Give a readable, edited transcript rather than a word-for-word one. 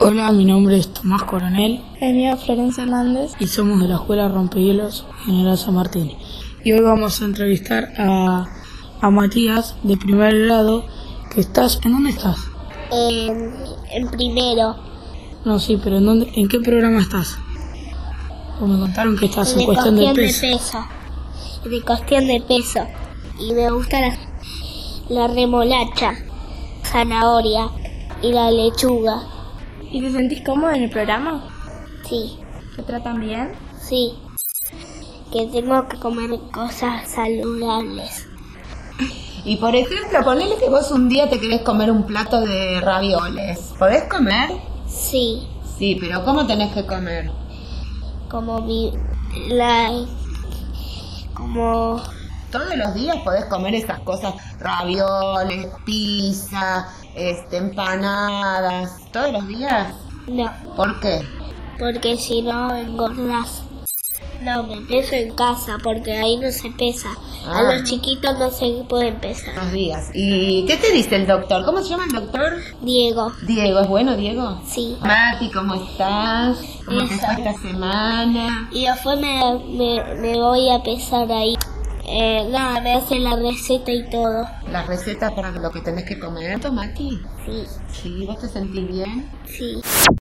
Hola, mi nombre es Tomás Coronel. El mío es Florencia Hernández. Y somos de la Escuela Rompehielos General San Martín. Y hoy vamos a entrevistar a Matías, de primer grado. ¿En dónde estás? En primero. No, sí, pero ¿en qué programa estás? O me contaron que estás en cuestión de peso. De cuestión de peso. Y me gusta la remolacha, zanahoria y la lechuga. ¿Y te sentís cómodo en el programa? Sí. ¿Te tratan bien? Sí. Que tengo que comer cosas saludables. Y por ejemplo, ponele que vos un día te querés comer un plato de ravioles. ¿Podés comer? Sí. Sí, pero ¿cómo tenés que comer? Como Todos los días podés comer esas cosas, ravioles, pizza, empanadas, todos los días. No, ¿Por qué? porque si no engordás. No, me peso en casa porque ahí no se pesa. A los chiquitos no se pueden pesar. Unos días. ¿Y qué te dice el doctor? ¿Cómo se llama el doctor? Diego. Diego, ¿es bueno, Diego? Sí. Mati, ¿cómo estás? ¿Cómo te fue esta semana? Y después me voy a pesar ahí. Nada, me hace la receta y todo. ¿Las recetas para lo que tenés que comer, Mati? Sí. Sí, ¿vos te sentís bien? Sí.